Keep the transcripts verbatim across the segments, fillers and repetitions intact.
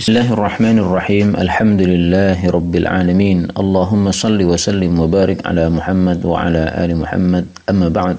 Bismillahirrahmanirrahim. Alhamdulillahi rabbil alamin. Allahumma salli wa sallim wa barik ala Muhammad wa ala ali Muhammad. Amma ba'd.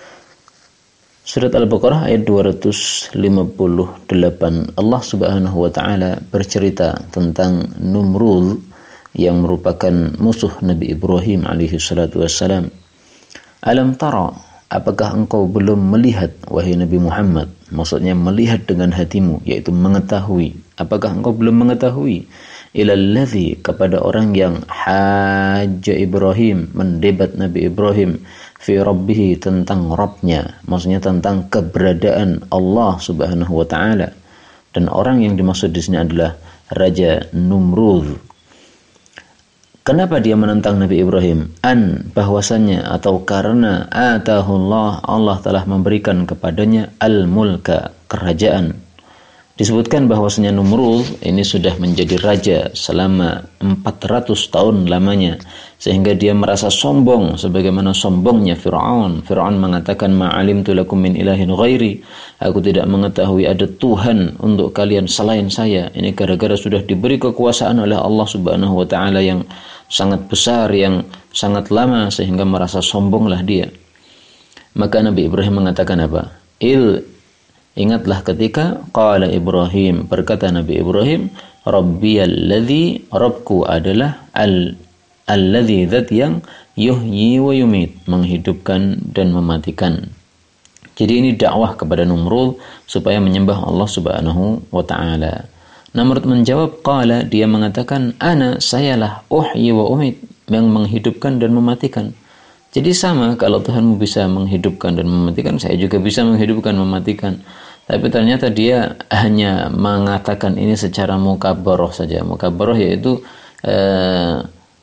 Surat Al-Baqarah ayat dua ratus lima puluh delapan. Allah Subhanahu wa taala bercerita tentang Numrud yang merupakan musuh Nabi Ibrahim alaihi salatu wassalam. Alam tara, apakah engkau belum melihat wahai Nabi Muhammad? Maksudnya melihat dengan hatimu, yaitu mengetahui. Apakah engkau belum mengetahui? Ilallazi, kepada orang yang hajja Ibrahim, mendebat Nabi Ibrahim fi rabbih, tentang Rabbnya, maksudnya tentang keberadaan Allah Subhanahu wa taala. Dan orang yang dimaksud di sini adalah Raja Numrud. Kenapa dia menentang Nabi Ibrahim? An, bahwasannya atau karena atahullah, Allah telah memberikan kepadanya al-mulka, kerajaan. Disebutkan bahwasanya Numrud ini sudah menjadi raja selama empat ratus tahun lamanya, sehingga dia merasa sombong sebagaimana sombongnya Fir'aun. Fir'aun mengatakan ma'alimtu lakum min ilahin ghairi, aku tidak mengetahui ada Tuhan untuk kalian selain saya. Ini gara-gara sudah diberi kekuasaan oleh Allah Subhanahu wa taala yang sangat besar, yang sangat lama, sehingga merasa sombonglah dia. Maka Nabi Ibrahim mengatakan apa? Il, ingatlah ketika qala Ibrahim, berkata Nabi Ibrahim, Rabbiyalladzi, Rabbku adalah al alladzi, zat yang yuhyi wa yumit, menghidupkan dan mematikan. Jadi ini dakwah kepada Numrud supaya menyembah Allah Subhanahu wa taala. Namrud menjawab, qala, dia mengatakan, ana, sayalah uhyi wa umit, yang menghidupkan dan mematikan. Jadi sama, kalau Tuhanmu bisa menghidupkan dan mematikan, saya juga bisa menghidupkan dan mematikan. Tapi ternyata dia hanya mengatakan ini secara mukabaroh saja. Mukabaroh yaitu eh,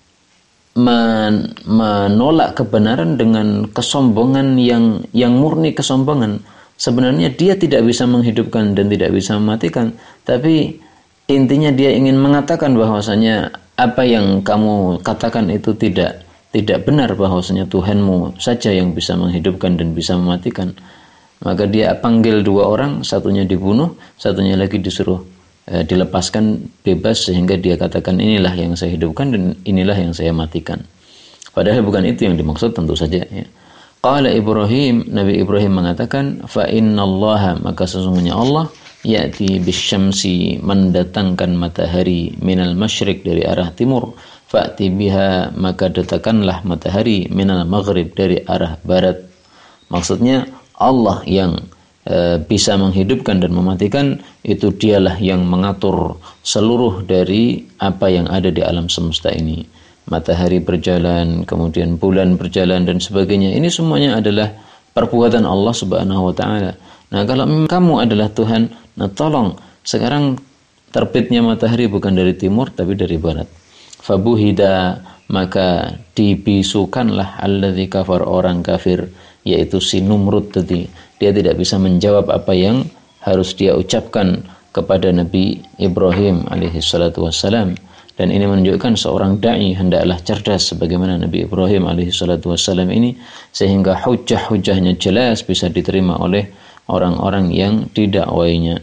men- menolak kebenaran dengan kesombongan yang yang murni kesombongan. Sebenarnya dia tidak bisa menghidupkan dan tidak bisa mematikan, tapi intinya dia ingin mengatakan bahwasanya apa yang kamu katakan itu tidak tidak benar, bahwasanya Tuhanmu saja yang bisa menghidupkan dan bisa mematikan. Maka dia panggil dua orang, satunya dibunuh, satunya lagi disuruh eh, dilepaskan bebas, sehingga dia katakan inilah yang saya hidupkan dan inilah yang saya matikan. Padahal bukan itu yang dimaksud, tentu saja ya. Qala Ibrahim, Nabi Ibrahim mengatakan, fa innallaha, maka sesungguhnya Allah ya'ti bisyamsi, mendatangkan matahari, minal masyriq, dari arah timur, fa'ti biha, maka datangkanlah matahari, minal maghrib, dari arah barat. Maksudnya Allah yang e, bisa menghidupkan dan mematikan, itu dialah yang mengatur seluruh dari apa yang ada di alam semesta ini. Matahari berjalan, kemudian bulan berjalan dan sebagainya. Ini semuanya adalah perbuatan Allah Subhanahu wa taala. Nah, kalau kamu adalah Tuhan, nah tolong, sekarang terbitnya matahari bukan dari timur tapi dari barat. Fabuhida, maka dibisukanlah alladzi kafar, orang kafir, yaitu si Numrud tadi. Dia tidak bisa menjawab apa yang harus dia ucapkan kepada Nabi Ibrahim alaihi salatu wassalam. Dan ini menunjukkan seorang da'i hendaklah cerdas sebagaimana Nabi Ibrahim alaihi salatu wassalam ini, sehingga hujah-hujahnya jelas bisa diterima oleh orang-orang yang didakwainya.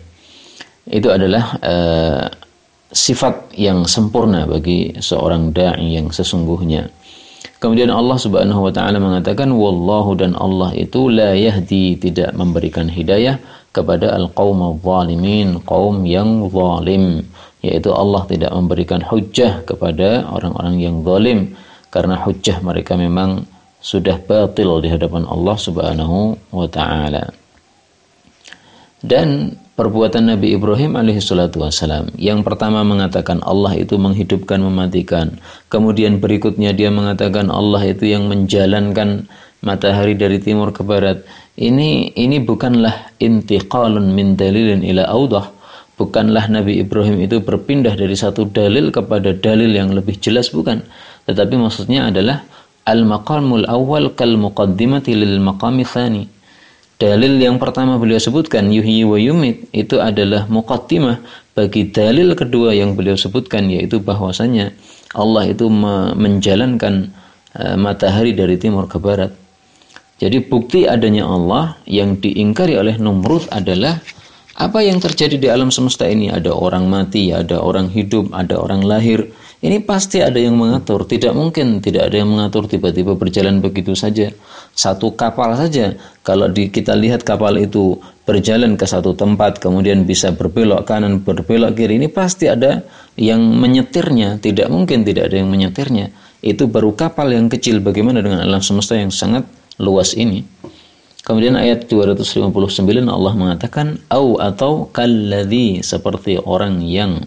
Itu adalah uh, sifat yang sempurna bagi seorang da'i yang sesungguhnya. Kemudian Allah Subhanahu wa taala mengatakan, wallahu, dan Allah itu la yahdi, tidak memberikan hidayah kepada al-qaumaz zalimin, kaum yang zalim, yaitu Allah tidak memberikan hujjah kepada orang-orang yang zalim, karena hujjah mereka memang sudah batil di hadapan Allah Subhanahu wa taala. Dan perbuatan Nabi Ibrahim alaihi salatu wassalam, yang pertama mengatakan Allah itu menghidupkan, mematikan. Kemudian berikutnya dia mengatakan Allah itu yang menjalankan matahari dari timur ke barat. Ini ini bukanlah intiqalun min dalilin ila awdah. Bukanlah Nabi Ibrahim itu berpindah dari satu dalil kepada dalil yang lebih jelas, bukan. Tetapi maksudnya adalah al-maqamul awal kal muqaddimati lil maqami tsani. Dalil yang pertama beliau sebutkan yuhyi wa yumit, itu adalah muqaddimah bagi dalil kedua yang beliau sebutkan, yaitu bahwasanya Allah itu me- menjalankan uh, matahari dari timur ke barat. Jadi bukti adanya Allah yang diingkari oleh Numrud adalah Apa yang terjadi di alam semesta ini? Ada orang mati, ada orang hidup, ada orang lahir. Ini pasti ada yang mengatur. Tidak mungkin tidak ada yang mengatur tiba-tiba berjalan begitu saja. Satu kapal saja, kalau di, kita lihat kapal itu berjalan ke satu tempat, kemudian bisa berbelok kanan, berbelok kiri, ini pasti ada yang menyetirnya. Tidak mungkin tidak ada yang menyetirnya. Itu baru kapal yang kecil, bagaimana dengan alam semesta yang sangat luas ini? Kemudian ayat dua ratus lima puluh sembilan Allah mengatakan au atau kalladzi, seperti orang yang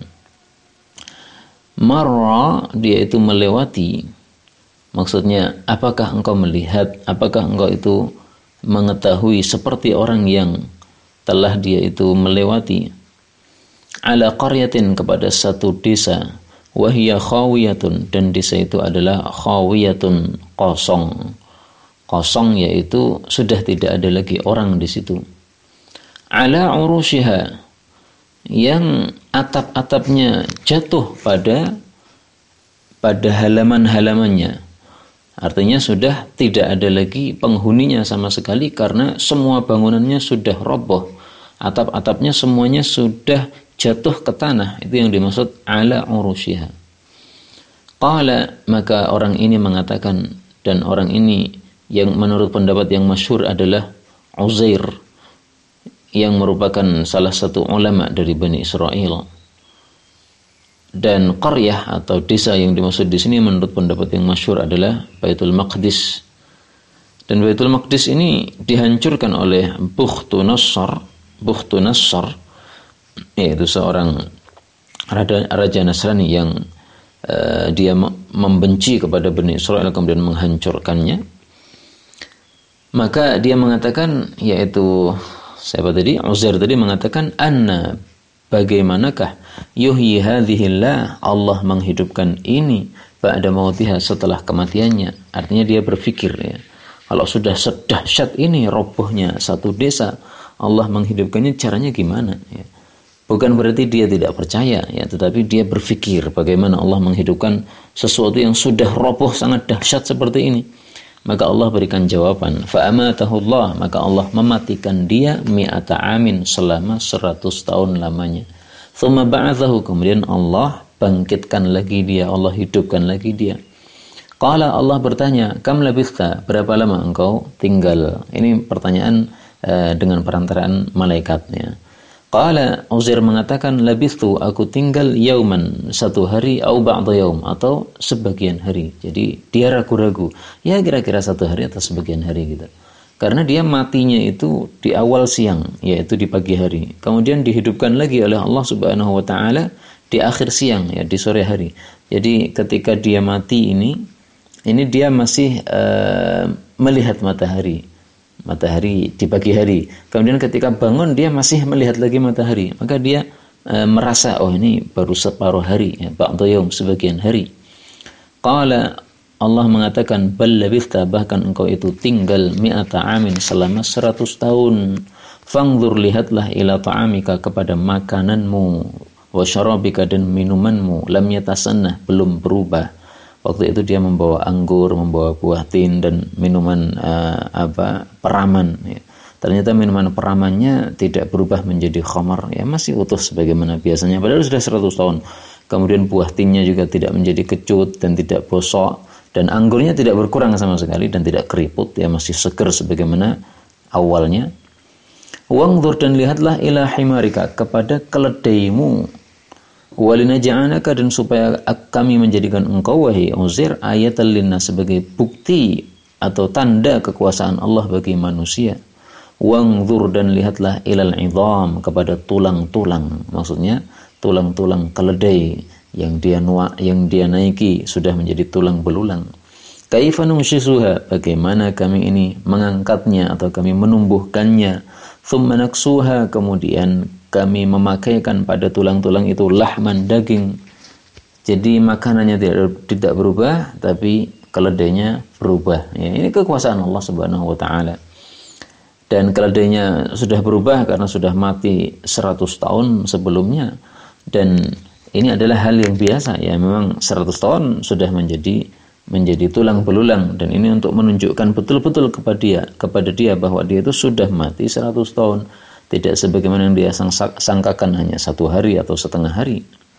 marra, dia itu melewati. Maksudnya, apakah engkau melihat, apakah engkau itu mengetahui seperti orang yang telah dia itu melewati ala qaryatin, kepada satu desa, wa hiya khawiyatun, dan desa itu adalah khawiyatun, kosong. Kosong yaitu sudah tidak ada lagi orang di situ. Ala urushiha, yang atap-atapnya jatuh pada pada halaman-halamannya. Artinya sudah tidak ada lagi penghuninya sama sekali karena semua bangunannya sudah roboh. Atap-atapnya semuanya sudah jatuh ke tanah. Itu yang dimaksud ala urushiha. Qala, maka orang ini mengatakan, dan orang ini yang menurut pendapat yang masyhur adalah Uzair, yang merupakan salah satu ulama dari Bani Israel. Dan qaryah atau desa yang dimaksud di sini menurut pendapat yang masyhur adalah Baitul Maqdis. Dan Baitul Maqdis ini dihancurkan oleh Bukhtu Nassar, Bukhtu Nassar, yaitu seorang raja, raja Nasrani yang uh, dia membenci kepada Bani Israel kemudian menghancurkannya. Maka dia mengatakan, yaitu siapa tadi? Uzair tadi mengatakan, anna, bagaimanakah yuhyi hadhillah, Allah menghidupkan ini ba'da mautiha, setelah kematiannya. Artinya dia berpikir, ya, kalau sudah sedahsyat ini robohnya satu desa, Allah menghidupkannya caranya gimana? Ya. Bukan berarti dia tidak percaya, ya, tetapi dia berpikir bagaimana Allah menghidupkan sesuatu yang sudah roboh sangat dahsyat seperti ini. Maka Allah berikan jawaban, fa'amatahullah, maka Allah mematikan dia mi'ata amin, selama seratus tahun lamanya. Tsumma ba'athahu, kemudian Allah bangkitkan lagi dia, Allah hidupkan lagi dia. Qala, Allah bertanya, kam labithta, berapa lama engkau tinggal? Ini pertanyaan uh, dengan perantaraan malaikatnya. Qala, Uzair mengatakan, labithtu, aku tinggal yauman, satu hari, au ba'da yaum, atau sebagian hari. Jadi dia ragu-ragu, ya kira-kira satu hari atau sebagian hari gitu. Karena dia matinya itu di awal siang, yaitu di pagi hari. Kemudian dihidupkan lagi oleh Allah Subhanahu wa taala di akhir siang, ya, di sore hari. Jadi ketika dia mati ini, ini dia masih uh, melihat matahari. Matahari di pagi hari. Kemudian ketika bangun dia masih melihat lagi matahari. Maka dia e, merasa, oh ini baru separuh hari, ya, ba'da yaum, sebagian hari. Qala, Allah mengatakan, bal labithta, bahkan engkau itu tinggal mi'ata amin, selama seratus tahun. Fangzur, lihatlah, ila ta'amika, kepada makananmu, wa syarabika, dan minumanmu, lam yatasannah, belum berubah. Waktu itu dia membawa anggur, membawa buah tin dan minuman uh, apa peraman. Ya. Ternyata minuman peramannya tidak berubah menjadi khamar, ya masih utuh sebagaimana biasanya. Padahal sudah seratus tahun. Kemudian buah tinnya juga tidak menjadi kecut dan tidak bosok, dan anggurnya tidak berkurang sama sekali dan tidak keriput, ya masih seger sebagaimana awalnya. Wangzur, dan lihatlah, ila himarika, kepada keledaimu. Walinaja'anaka, dan supaya kami menjadikan engkau, wahai Uzair, ayatan linnas, sebagai bukti atau tanda kekuasaan Allah bagi manusia. Wangzur, dan lihatlah, ilal idham, kepada tulang-tulang, maksudnya tulang-tulang keledai yang dia nuak, yang dia naiki sudah menjadi tulang belulang. Kaifa nunshizuha, bagaimana kami ini mengangkatnya atau kami menumbuhkannya. Tsumma naksuha, kemudian kami memakaikan pada tulang-tulang itu lahman, daging. Jadi makanannya tidak tidak berubah, tapi keledainya berubah. Ya, ini kekuasaan Allah Subhanahu wa taala. Dan keledainya sudah berubah karena sudah mati seratus tahun sebelumnya. Dan ini adalah hal yang biasa, ya, memang seratus tahun sudah menjadi menjadi tulang belulang, dan ini untuk menunjukkan betul-betul kepada dia, kepada dia bahwa dia itu sudah mati seratus tahun. Tidak sebagaimana yang dia sangkakan hanya satu hari atau setengah hari.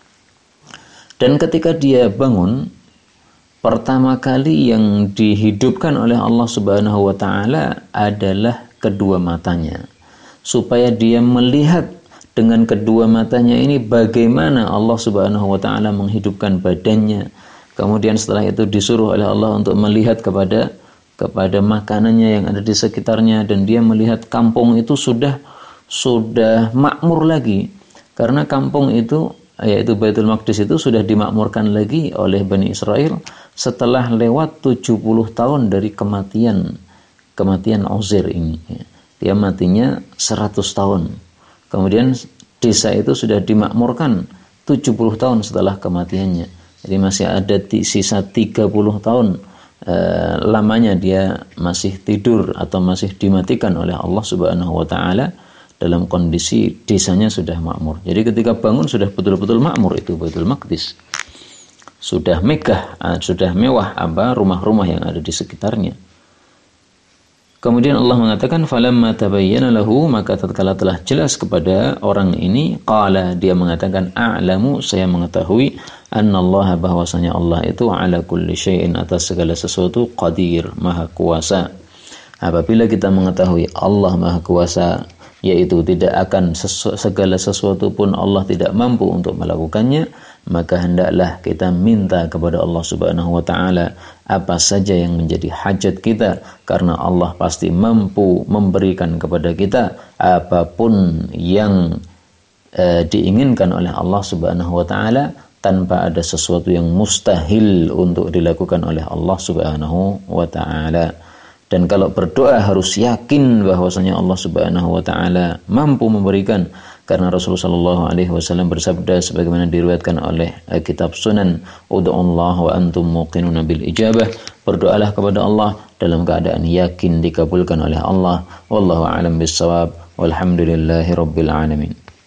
Dan ketika dia bangun, pertama kali yang dihidupkan oleh Allah Subhanahu wa taala adalah kedua matanya. Supaya dia melihat dengan kedua matanya ini bagaimana Allah Subhanahu wa taala menghidupkan badannya. Kemudian setelah itu disuruh oleh Allah untuk melihat kepada kepada makanannya yang ada di sekitarnya, dan dia melihat kampung itu sudah sudah makmur lagi. Karena kampung itu, yaitu Baitul Maqdis itu sudah dimakmurkan lagi oleh Bani Israel setelah lewat tujuh puluh tahun dari kematian kematian Uzair ini. Dia matinya seratus tahun. Kemudian desa itu sudah dimakmurkan tujuh puluh tahun setelah kematiannya. Jadi masih ada sisa tiga puluh tahun eh, lamanya dia masih tidur atau masih dimatikan oleh Allah Subhanahu wa taala dalam kondisi desanya sudah makmur. Jadi ketika bangun sudah betul-betul makmur itu Baitul Maqdis. Sudah megah, sudah mewah apa rumah-rumah yang ada di sekitarnya. Kemudian Allah mengatakan falamma tabayyana lahu, maka tatkala telah jelas kepada orang ini, qala, dia mengatakan a'lamu, saya mengetahui annallaha, bahwasanya Allah itu ala kulli syai'in, atas segala sesuatu, qadir, maha kuasa. Apabila kita mengetahui Allah maha kuasa, yaitu tidak akan sesu, segala sesuatu pun Allah tidak mampu untuk melakukannya, maka hendaklah kita minta kepada Allah Subhanahu wa taala apa saja yang menjadi hajat kita, karena Allah pasti mampu memberikan kepada kita apapun yang e, diinginkan oleh Allah Subhanahu wa taala, tanpa ada sesuatu yang mustahil untuk dilakukan oleh Allah Subhanahu wa taala. Dan kalau berdoa harus yakin bahwasanya Allah Subhanahu wa taala mampu memberikan, karena Rasulullah sallallahu alaihi wasallam bersabda sebagaimana diriwayatkan oleh uh, kitab Sunan, ud'ullaha wa antum muqinuna bil ijabah, berdoalah kepada Allah dalam keadaan yakin dikabulkan oleh Allah. Wallahu a'lam bissawab, walhamdulillahi rabbil alamin.